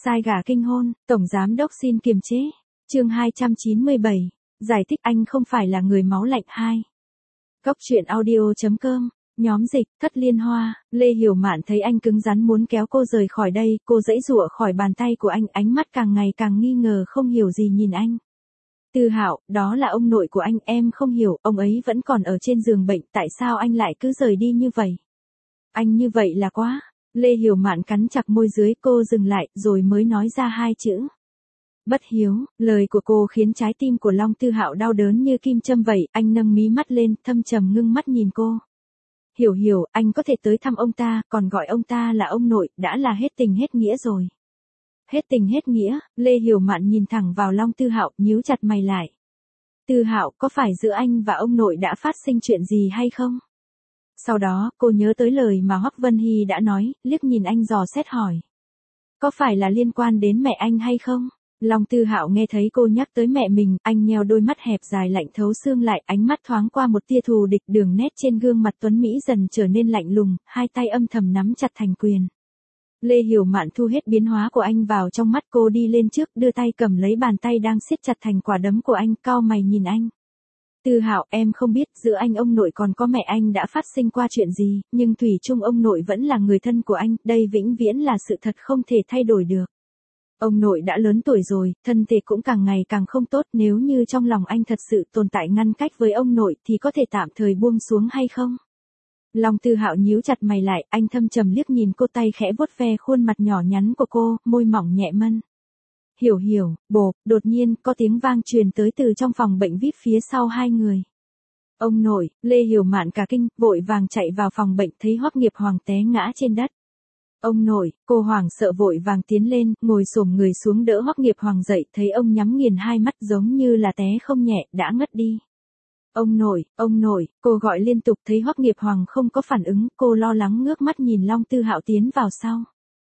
Sai gà kinh hôn, Tổng Giám Đốc xin kiềm chế. Chương 297. Giải thích anh không phải là người máu lạnh 2. Cốc truyện audio.com. Nhóm dịch, Thất Liên Hoa. Lê Hiểu Mạn thấy anh cứng rắn muốn kéo cô rời khỏi đây, cô giãy giụa khỏi bàn tay của anh, ánh mắt càng ngày càng nghi ngờ không hiểu gì nhìn anh. Tư Hạo, đó là ông nội của anh, em không hiểu, ông ấy vẫn còn ở trên giường bệnh, tại sao anh lại cứ rời đi như vậy? Anh như vậy là quá. Lê Hiểu Mạn cắn chặt môi dưới, cô dừng lại, rồi mới nói ra hai chữ. Bất hiếu. Lời của cô khiến trái tim của Long Tư Hạo đau đớn như kim châm vậy, anh nâng mí mắt lên, thâm trầm ngưng mắt nhìn cô. Hiểu hiểu, anh có thể tới thăm ông ta, còn gọi ông ta là ông nội, đã là hết tình hết nghĩa rồi. Hết tình hết nghĩa. Lê Hiểu Mạn nhìn thẳng vào Long Tư Hạo, nhíu chặt mày lại. Tư Hạo, có phải giữa anh và ông nội đã phát sinh chuyện gì hay không? Sau đó, cô nhớ tới lời mà Hoắc Vân Hy đã nói, liếc nhìn anh dò xét hỏi. Có phải là liên quan đến mẹ anh hay không? Long Tư Hạo nghe thấy cô nhắc tới mẹ mình, anh nheo đôi mắt hẹp dài lạnh thấu xương lại, ánh mắt thoáng qua một tia thù địch, đường nét trên gương mặt tuấn mỹ dần trở nên lạnh lùng, hai tay âm thầm nắm chặt thành quyền. Lê Hiểu Mạn thu hết biến hóa của anh vào trong mắt, cô đi lên trước, đưa tay cầm lấy bàn tay đang siết chặt thành quả đấm của anh, cau mày nhìn anh. Tư Hạo, em không biết giữa anh ông nội còn có mẹ anh đã phát sinh qua chuyện gì, nhưng thủy chung ông nội vẫn là người thân của anh, đây vĩnh viễn là sự thật không thể thay đổi được. Ông nội đã lớn tuổi rồi, thân thể cũng càng ngày càng không tốt, nếu như trong lòng anh thật sự tồn tại ngăn cách với ông nội thì có thể tạm thời buông xuống hay không? Long Tư Hạo nhíu chặt mày lại, anh thâm trầm liếc nhìn cô, tay khẽ vuốt ve khuôn mặt nhỏ nhắn của cô, môi mỏng nhẹ mân. Hiểu hiểu, bộp, đột nhiên, có tiếng vang truyền tới từ trong phòng bệnh VIP phía sau hai người. Ông nội. Lê Hiểu Mạn cả kinh, vội vàng chạy vào phòng bệnh, thấy Hoắc Nghiệp Hoàng té ngã trên đất. Ông nội. Cô hoảng sợ vội vàng tiến lên, ngồi xổm người xuống đỡ Hoắc Nghiệp Hoàng dậy, thấy ông nhắm nghiền hai mắt giống như là té không nhẹ, đã ngất đi. Ông nội, cô gọi liên tục, thấy Hoắc Nghiệp Hoàng không có phản ứng, cô lo lắng ngước mắt nhìn Long Tư Hạo tiến vào sau.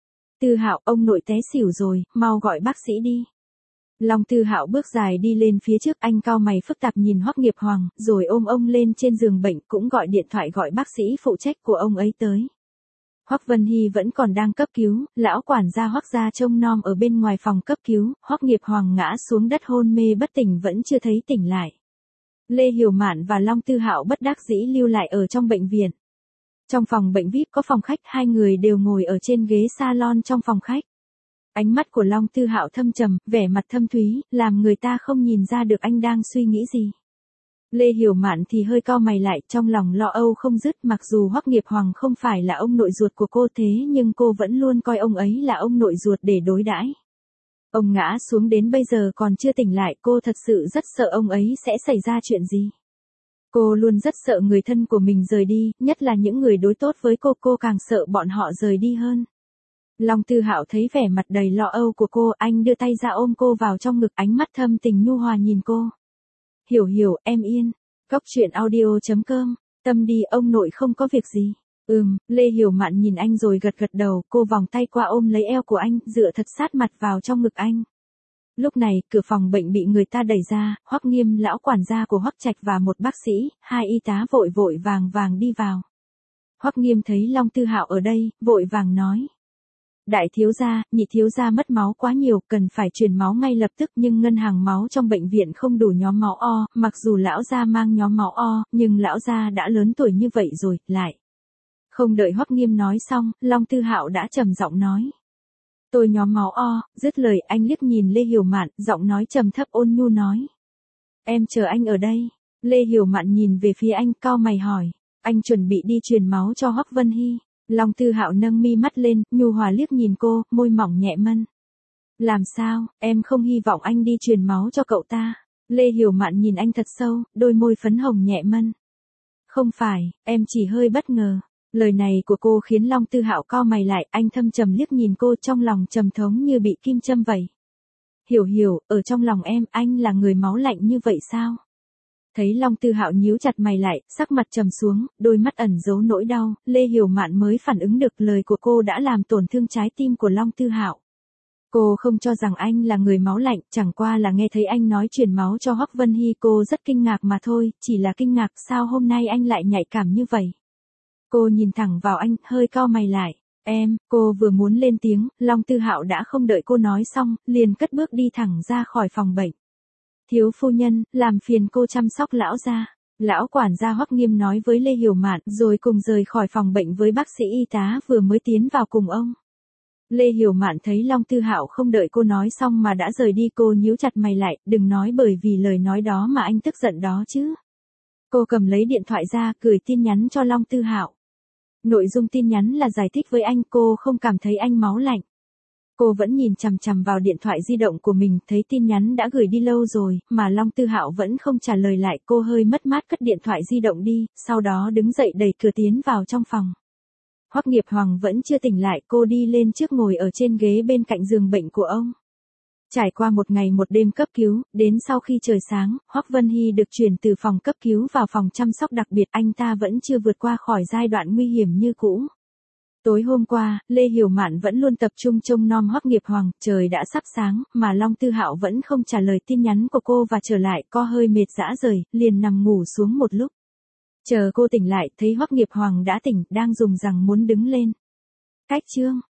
Tư Hạo, ông nội té xỉu rồi, mau gọi bác sĩ đi. Long Tư Hạo bước dài đi lên phía trước, anh cau mày phức tạp nhìn Hoắc Nghiệp Hoàng, rồi ôm ông lên trên giường bệnh, cũng gọi điện thoại gọi bác sĩ phụ trách của ông ấy tới. Hoắc Vân Hy vẫn còn đang cấp cứu, lão quản gia Hoắc gia trông nom ở bên ngoài phòng cấp cứu, Hoắc Nghiệp Hoàng ngã xuống đất hôn mê bất tỉnh vẫn chưa thấy tỉnh lại. Lê Hiểu Mạn và Long Tư Hạo bất đắc dĩ lưu lại ở trong bệnh viện. Trong phòng bệnh VIP có phòng khách, hai người đều ngồi ở trên ghế salon trong phòng khách. Ánh mắt của Long Tư Hạo thâm trầm, vẻ mặt thâm thúy, làm người ta không nhìn ra được anh đang suy nghĩ gì. Lê Hiểu Mạn thì hơi cau mày lại, trong lòng lo âu không dứt, mặc dù Hoắc Nghiệp Hoàng không phải là ông nội ruột của cô, thế nhưng cô vẫn luôn coi ông ấy là ông nội ruột để đối đãi. Ông ngã xuống đến bây giờ còn chưa tỉnh lại, cô thật sự rất sợ ông ấy sẽ xảy ra chuyện gì. Cô luôn rất sợ người thân của mình rời đi, nhất là những người đối tốt với cô càng sợ bọn họ rời đi hơn. Long Tư Hạo thấy vẻ mặt đầy lo âu của cô, anh đưa tay ra ôm cô vào trong ngực, ánh mắt thâm tình nhu hòa nhìn cô. Hiểu hiểu, em yên. Cốc truyện audio.com. Tâm đi, ông nội không có việc gì. Lê Hiểu Mạn nhìn anh rồi gật gật đầu, cô vòng tay qua ôm lấy eo của anh, dựa thật sát mặt vào trong ngực anh. Lúc này, cửa phòng bệnh bị người ta đẩy ra, Hoắc Nghiêm, lão quản gia của Hoắc Trạch và một bác sĩ, hai y tá vội vàng đi vào. Hoắc Nghiêm thấy Long Tư Hạo ở đây, vội vàng nói. Đại thiếu gia, nhị thiếu gia mất máu quá nhiều, cần phải truyền máu ngay lập tức, nhưng ngân hàng máu trong bệnh viện không đủ nhóm máu O, mặc dù lão gia mang nhóm máu O, nhưng lão gia đã lớn tuổi như vậy rồi, lại. Không đợi Hoắc Nghiêm nói xong, Long Tư Hạo đã trầm giọng nói. Tôi nhóm máu O, dứt lời anh liếc nhìn Lê Hiểu Mạn, giọng nói trầm thấp ôn nhu nói. Em chờ anh ở đây. Lê Hiểu Mạn nhìn về phía anh, cau mày hỏi. Anh chuẩn bị đi truyền máu cho Hoắc Vân Hy. Long Tư Hạo nâng mi mắt lên, nhu hòa liếc nhìn cô, môi mỏng nhẹ mân. Làm sao, em không hy vọng anh đi truyền máu cho cậu ta. Lê Hiểu Mạn nhìn anh thật sâu, đôi môi phấn hồng nhẹ mân. Không phải, em chỉ hơi bất ngờ. Lời này của cô khiến Long Tư Hạo cau mày lại, anh thâm trầm liếc nhìn cô, trong lòng trầm thống như bị kim châm vậy. Hiểu hiểu, ở trong lòng em, anh là người máu lạnh như vậy sao? Thấy Long Tư Hạo nhíu chặt mày lại, sắc mặt trầm xuống, đôi mắt ẩn giấu nỗi đau, Lê Hiểu Mạn mới phản ứng được lời của cô đã làm tổn thương trái tim của Long Tư Hạo. Cô không cho rằng anh là người máu lạnh, chẳng qua là nghe thấy anh nói truyền máu cho Hoắc Vân Hy, cô rất kinh ngạc mà thôi, chỉ là kinh ngạc sao hôm nay anh lại nhạy cảm như vậy. Cô nhìn thẳng vào anh, hơi cau mày lại. Cô vừa muốn lên tiếng, Long Tư Hạo đã không đợi cô nói xong, liền cất bước đi thẳng ra khỏi phòng bệnh. Thiếu phu nhân, làm phiền cô chăm sóc lão gia. Lão quản gia Hoắc Nghiêm nói với Lê Hiểu Mạn, rồi cùng rời khỏi phòng bệnh với bác sĩ y tá vừa mới tiến vào cùng ông. Lê Hiểu Mạn thấy Long Tư Hạo không đợi cô nói xong mà đã rời đi, cô nhíu chặt mày lại, đừng nói bởi vì lời nói đó mà anh tức giận đó chứ. Cô cầm lấy điện thoại ra, gửi tin nhắn cho Long Tư Hạo. Nội dung tin nhắn là giải thích với anh, cô không cảm thấy anh máu lạnh. Cô vẫn nhìn chằm chằm vào điện thoại di động của mình, thấy tin nhắn đã gửi đi lâu rồi, mà Long Tư Hạo vẫn không trả lời lại, cô hơi mất mát cất điện thoại di động đi, sau đó đứng dậy đẩy cửa tiến vào trong phòng. Hoắc Nghiệp Hoàng vẫn chưa tỉnh lại, cô đi lên trước ngồi ở trên ghế bên cạnh giường bệnh của ông. Trải qua một ngày một đêm cấp cứu, đến sau khi trời sáng, Hoắc Vân Hy được chuyển từ phòng cấp cứu vào phòng chăm sóc đặc biệt, anh ta vẫn chưa vượt qua khỏi giai đoạn nguy hiểm như cũ. Tối hôm qua, Lê Hiểu Mạn vẫn luôn tập trung trông nom Hoắc Nghiệp Hoàng, trời đã sắp sáng, mà Long Tư Hạo vẫn không trả lời tin nhắn của cô và trở lại, co hơi mệt rã rời, liền nằm ngủ xuống một lúc. Chờ cô tỉnh lại, thấy Hoắc Nghiệp Hoàng đã tỉnh, đang dùng rằng muốn đứng lên. Cách chương